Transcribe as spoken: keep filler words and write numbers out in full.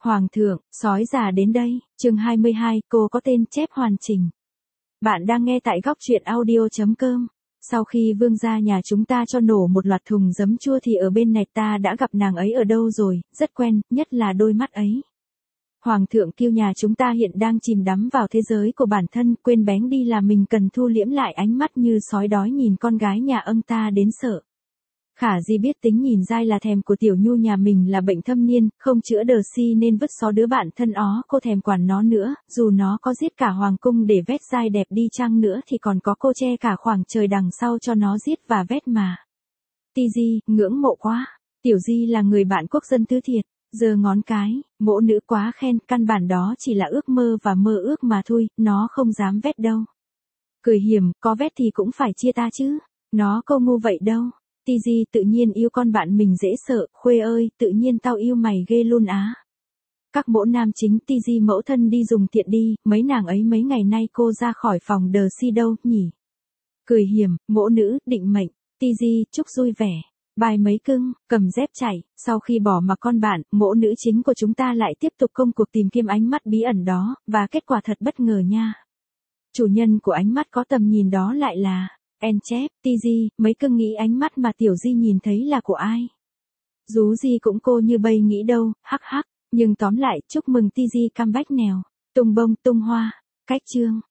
Hoàng thượng, sói già đến đây, chương hai mươi hai, cô có tên chép hoàn chỉnh. Bạn đang nghe tại góc truyện audio chấm com. Sau khi vương gia nhà chúng ta cho nổ một loạt thùng giấm chua thì ở bên này ta đã gặp nàng ấy ở đâu rồi, rất quen, nhất là đôi mắt ấy. Hoàng thượng kêu nhà chúng ta hiện đang chìm đắm vào thế giới của bản thân, quên bén đi là mình cần thu liễm lại ánh mắt như sói đói nhìn con gái nhà ông ta đến sợ. Khả Di biết tính nhìn dai là thèm của tiểu nhu nhà mình là bệnh thâm niên, không chữa đờ si nên vứt xó đứa bạn thân ó, cô thèm quản nó nữa, dù nó có giết cả hoàng cung để vét dai đẹp đi chăng nữa thì còn có cô che cả khoảng trời đằng sau cho nó giết và vét mà. Ti Di, ngưỡng mộ quá, tiểu Di là người bạn quốc dân thứ thiệt, giơ ngón cái, mỗ nữ quá khen, căn bản đó chỉ là ước mơ và mơ ước mà thôi, nó không dám vét đâu. Cười hiểm, có vét thì cũng phải chia ta chứ, nó câu ngu vậy đâu. Ti Di tự nhiên yêu con bạn mình dễ sợ, Khuê ơi, tự nhiên tao yêu mày ghê luôn á. Các mỗ nam chính Ti Di mẫu thân đi dùng tiện đi, mấy nàng ấy mấy ngày nay cô ra khỏi phòng đờ si đâu, nhỉ? Cười hiểm, mỗ nữ, định mệnh, Ti Di, chúc vui vẻ. Bài mấy cưng, cầm dép chạy, sau khi bỏ mặc con bạn, mỗ nữ chính của chúng ta lại tiếp tục công cuộc tìm kiếm ánh mắt bí ẩn đó, và kết quả thật bất ngờ nha. Chủ nhân của ánh mắt có tầm nhìn đó lại là... En chép, Ti Di, mấy cưng nghĩ ánh mắt mà tiểu Di nhìn thấy là của ai? Dú Di cũng cô như bây nghĩ đâu, hắc hắc, nhưng tóm lại, chúc mừng Ti Di comeback nèo, tung bông tung hoa, cách chương.